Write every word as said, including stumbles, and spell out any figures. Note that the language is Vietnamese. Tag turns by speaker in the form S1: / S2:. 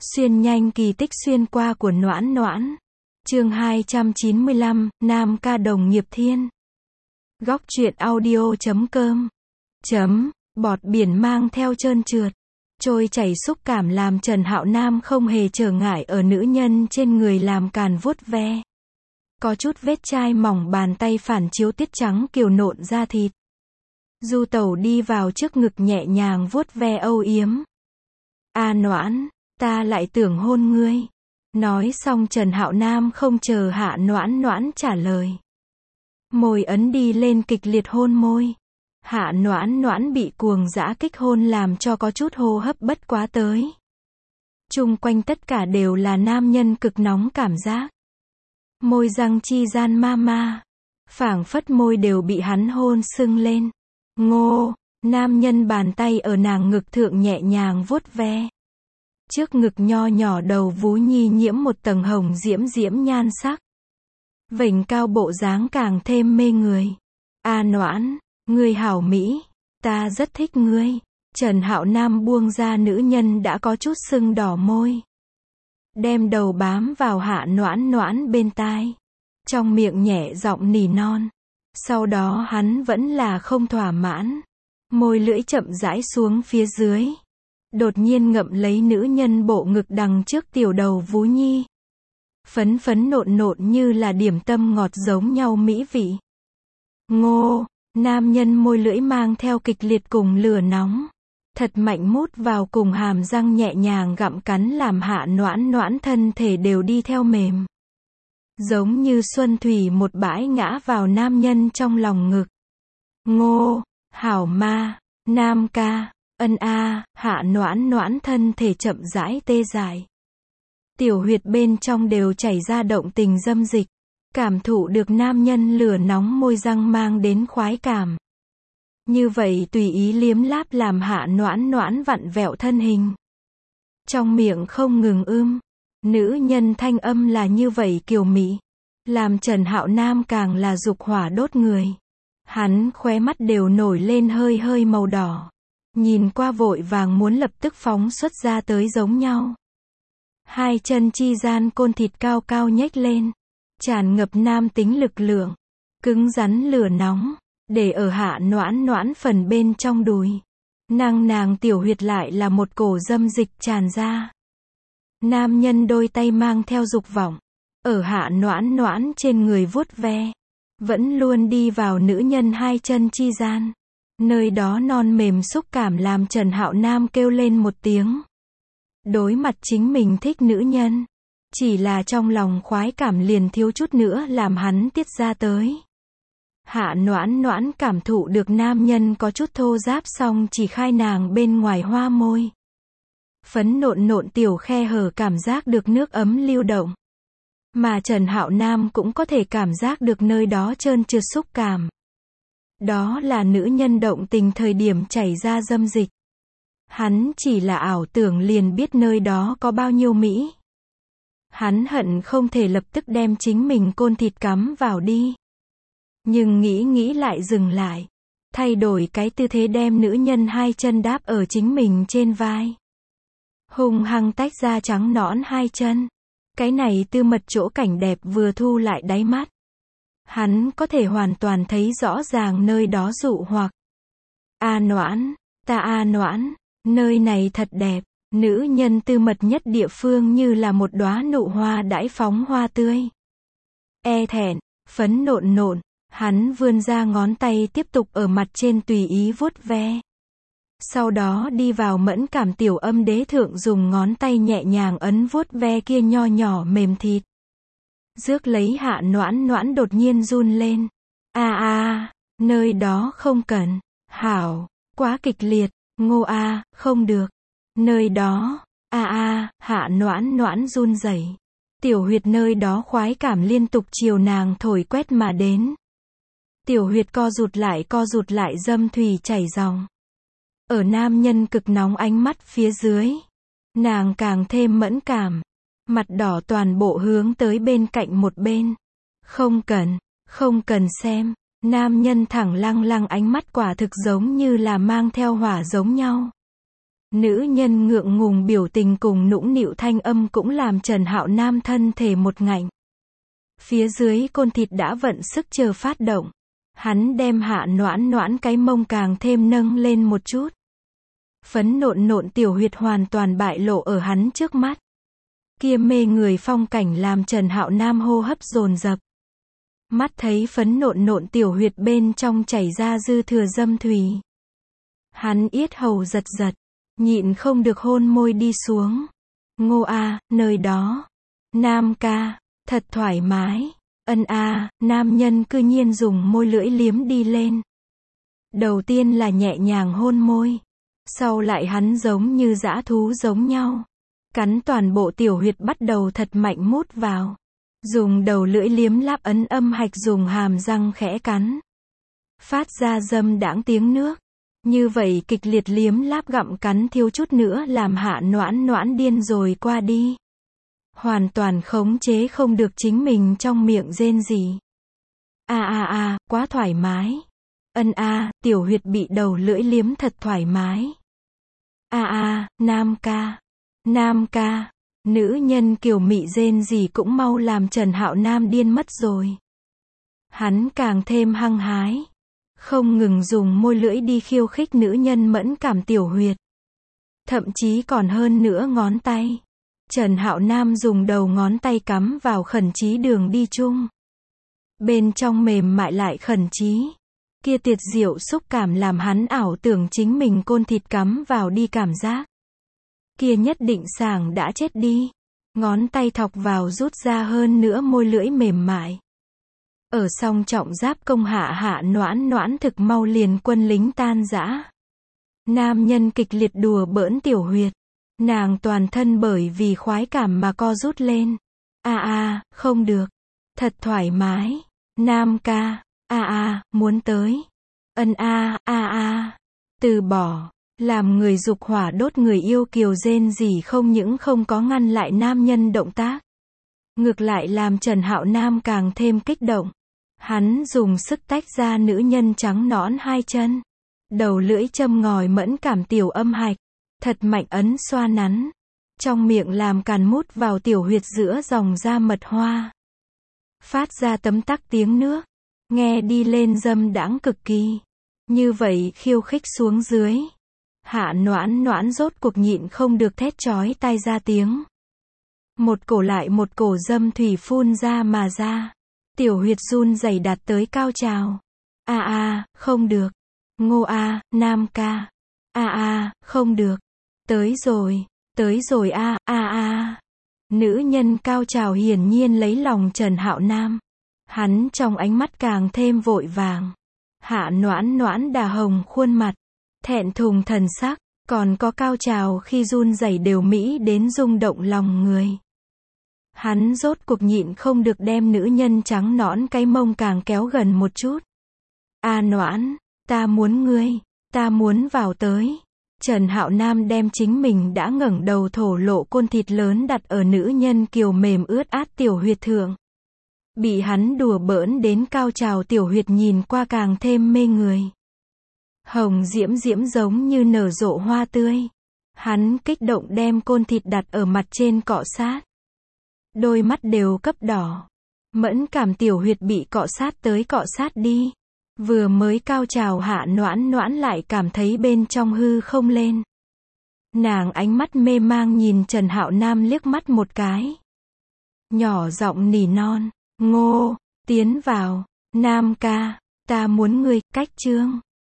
S1: Xuyên nhanh kỳ tích xuyên qua của Noãn Noãn. Chương hai trăm chín mươi lăm, Nam ca đồng nghiệp thiên. Góc truyện audio chấm com. Chấm, bọt biển mang theo trơn trượt. Trôi chảy xúc cảm làm Trần Hạo Nam không hề trở ngại ở nữ nhân trên người làm càn vuốt ve. Có chút vết chai mỏng bàn tay phản chiếu tiết trắng kiều nộn da thịt. Du Tẩu đi vào trước ngực nhẹ nhàng vuốt ve âu yếm. A Noãn, ta lại tưởng hôn ngươi. Nói xong Trần Hạo Nam không chờ Hạ Noãn Noãn trả lời. Môi ấn đi lên kịch liệt hôn môi. Hạ Noãn Noãn bị cuồng dã kích hôn làm cho có chút hô hấp bất quá tới. Chung quanh tất cả đều là nam nhân cực nóng cảm giác. Môi răng chi gian ma ma. Phảng phất môi đều bị hắn hôn sưng lên. Ngô, nam nhân bàn tay ở nàng ngực thượng nhẹ nhàng vuốt ve. Trước ngực nho nhỏ đầu vú nhi nhiễm một tầng hồng diễm diễm nhan sắc. Vành cao bộ dáng càng thêm mê người. A Noãn, ngươi hảo mỹ, ta rất thích ngươi. Trần Hạo Nam buông ra nữ nhân đã có chút sưng đỏ môi. Đem đầu bám vào Hạ Noãn Noãn bên tai. Trong miệng nhẹ giọng nỉ non. Sau đó hắn vẫn là không thỏa mãn. Môi lưỡi chậm rãi xuống phía dưới. Đột nhiên ngậm lấy nữ nhân bộ ngực đằng trước tiểu đầu vú nhi. Phấn phấn nộn nộn như là điểm tâm ngọt giống nhau mỹ vị. Ngô, nam nhân môi lưỡi mang theo kịch liệt cùng lửa nóng. Thật mạnh mút vào cùng hàm răng nhẹ nhàng gặm cắn làm Hạ Noãn Noãn thân thể đều đi theo mềm. Giống như xuân thủy một bãi ngã vào nam nhân trong lòng ngực. Ngô, hảo ma, nam ca. Ân a, Hạ Noãn Noãn thân thể chậm rãi tê dại. Tiểu huyệt bên trong đều chảy ra động tình dâm dịch. Cảm thụ được nam nhân lửa nóng môi răng mang đến khoái cảm. Như vậy tùy ý liếm láp làm Hạ Noãn Noãn vặn vẹo thân hình. Trong miệng không ngừng ưm. Nữ nhân thanh âm là như vậy kiều mỹ. Làm Trần Hạo Nam càng là dục hỏa đốt người. Hắn khóe mắt đều nổi lên hơi hơi màu đỏ. Nhìn qua vội vàng muốn lập tức phóng xuất ra tới giống nhau. Hai chân chi gian côn thịt cao cao nhếch lên. Tràn ngập nam tính lực lượng. Cứng rắn lửa nóng. Để ở Hạ Noãn Noãn phần bên trong đùi. Nàng nàng tiểu huyệt lại là một cổ dâm dịch tràn ra. Nam nhân đôi tay mang theo dục vọng. Ở Hạ Noãn Noãn trên người vuốt ve. Vẫn luôn đi vào nữ nhân hai chân chi gian. Nơi đó non mềm xúc cảm làm Trần Hạo Nam kêu lên một tiếng. Đối mặt chính mình thích nữ nhân. Chỉ là trong lòng khoái cảm liền thiếu chút nữa làm hắn tiết ra tới. Hạ Noãn Noãn cảm thụ được nam nhân có chút thô ráp xong chỉ khai nàng bên ngoài hoa môi. Phấn nộn nộn tiểu khe hở cảm giác được nước ấm lưu động. Mà Trần Hạo Nam cũng có thể cảm giác được nơi đó trơn trượt xúc cảm. Đó là nữ nhân động tình thời điểm chảy ra dâm dịch. Hắn chỉ là ảo tưởng liền biết nơi đó có bao nhiêu mỹ. Hắn hận không thể lập tức đem chính mình côn thịt cắm vào đi. Nhưng nghĩ nghĩ lại dừng lại. Thay đổi cái tư thế đem nữ nhân hai chân đáp ở chính mình trên vai. Hung hăng tách ra trắng nõn hai chân. Cái này tư mật chỗ cảnh đẹp vừa thu lại đáy mắt. Hắn có thể hoàn toàn thấy rõ ràng nơi đó dụ hoặc. A Noãn, ta A Noãn, nơi này thật đẹp. Nữ nhân tư mật nhất địa phương như là một đóa nụ hoa đãi phóng hoa tươi. E thẹn, phấn nộn nộn, hắn vươn ra ngón tay tiếp tục ở mặt trên tùy ý vuốt ve. Sau đó đi vào mẫn cảm tiểu âm đế thượng dùng ngón tay nhẹ nhàng ấn vuốt ve kia nho nhỏ mềm thịt. Rước lấy Hạ Noãn Noãn đột nhiên run lên. A a, nơi đó không cần. Hảo, quá kịch liệt. Ngô a, không được. Nơi đó, a a, Hạ Noãn Noãn run rẩy. Tiểu huyệt nơi đó khoái cảm liên tục chiều nàng thổi quét mà đến. Tiểu huyệt co rụt lại co rụt lại dâm thủy chảy ròng. Ở nam nhân cực nóng ánh mắt phía dưới. Nàng càng thêm mẫn cảm. Mặt đỏ toàn bộ hướng tới bên cạnh một bên. Không cần, không cần xem. Nam nhân thẳng lăng lăng ánh mắt quả thực giống như là mang theo hỏa giống nhau. Nữ nhân ngượng ngùng biểu tình cùng nũng nịu thanh âm cũng làm Trần Hạo Nam thân thể một ngạnh. Phía dưới côn thịt đã vận sức chờ phát động. Hắn đem Hạ Noãn Noãn cái mông càng thêm nâng lên một chút. Phấn nộn nộn tiểu huyệt hoàn toàn bại lộ ở hắn trước mắt. Kia mê người phong cảnh làm Trần Hạo Nam hô hấp dồn dập. Mắt thấy phấn nộn nộn tiểu huyệt bên trong chảy ra dư thừa dâm thủy. Hắn yết hầu giật giật, nhịn không được hôn môi đi xuống. Ngô a, nơi đó. Nam ca, thật thoải mái. Ân a, nam nhân cư nhiên dùng môi lưỡi liếm đi lên. Đầu tiên là nhẹ nhàng hôn môi. Sau lại hắn giống như dã thú giống nhau. Cắn toàn bộ tiểu huyệt bắt đầu thật mạnh mút vào. Dùng đầu lưỡi liếm láp ấn âm hạch dùng hàm răng khẽ cắn. Phát ra dâm đãng tiếng nước. Như vậy kịch liệt liếm láp gặm cắn thiếu chút nữa làm Hạ Noãn Noãn điên rồi qua đi. Hoàn toàn khống chế không được chính mình trong miệng rên rỉ. A a a, quá thoải mái. Ân a, tiểu huyệt bị đầu lưỡi liếm thật thoải mái. A a, nam ca. Nam ca. Nữ nhân kiều mị rên rỉ cũng mau làm Trần Hạo Nam điên mất rồi. Hắn càng thêm hăng hái. Không ngừng dùng môi lưỡi đi khiêu khích nữ nhân mẫn cảm tiểu huyệt. Thậm chí còn hơn nữa ngón tay. Trần Hạo Nam dùng đầu ngón tay cắm vào khẩn trí đường đi chung. Bên trong mềm mại lại khẩn trí. Kia tuyệt diệu xúc cảm làm hắn ảo tưởng chính mình côn thịt cắm vào đi cảm giác. Kia nhất định sảng đã chết đi. Ngón tay thọc vào rút ra hơn nữa môi lưỡi mềm mại. Ở song trọng giáp công Hạ Hạ Noãn Noãn thực mau liền quân lính tan rã. Nam nhân kịch liệt đùa bỡn tiểu huyệt. Nàng toàn thân bởi vì khoái cảm mà co rút lên. A a, không được. Thật thoải mái. Nam ca. A a, muốn tới. Ân a, a a. Từ bỏ. Làm người dục hỏa đốt người yêu kiều rên rỉ không những không có ngăn lại nam nhân động tác. Ngược lại làm Trần Hạo Nam càng thêm kích động. Hắn dùng sức tách ra nữ nhân trắng nõn hai chân. Đầu lưỡi châm ngòi mẫn cảm tiểu âm hạch. Thật mạnh ấn xoa nắn. Trong miệng làm càn mút vào tiểu huyệt giữa dòng da mật hoa. Phát ra tấm tắc tiếng nước. Nghe đi lên dâm đãng cực kỳ. Như vậy khiêu khích xuống dưới. Hạ Noãn Noãn rốt cuộc nhịn không được thét chói tai ra tiếng. Một cổ lại một cổ dâm thủy phun ra mà ra. Tiểu huyệt run rẩy đạt tới cao trào. A a, không được. Ngô a, nam ca. A a, không được. Tới rồi, tới rồi a, a a. Nữ nhân cao trào hiển nhiên lấy lòng Trần Hạo Nam. Hắn trong ánh mắt càng thêm vội vàng. Hạ Noãn Noãn đà hồng khuôn mặt. Thẹn thùng thần sắc, còn có cao trào khi run rẩy đều mỹ đến rung động lòng người. Hắn rốt cuộc nhịn không được đem nữ nhân trắng nõn cái mông càng kéo gần một chút. A Noãn, ta muốn ngươi, ta muốn vào tới. Trần Hạo Nam đem chính mình đã ngẩng đầu thổ lộ côn thịt lớn đặt ở nữ nhân kiều mềm ướt át tiểu huyệt thượng. Bị hắn đùa bỡn đến cao trào tiểu huyệt nhìn qua càng thêm mê người. Hồng diễm diễm giống như nở rộ hoa tươi. Hắn kích động đem côn thịt đặt ở mặt trên cọ sát. Đôi mắt đều cấp đỏ. Mẫn cảm tiểu huyệt bị cọ sát tới cọ sát đi. Vừa mới cao trào Hạ Noãn Noãn lại cảm thấy bên trong hư không lên. Nàng ánh mắt mê mang nhìn Trần Hạo Nam liếc mắt một cái. Nhỏ giọng nỉ non. Ngô, tiến vào. Nam ca, ta muốn ngươi, cách chương.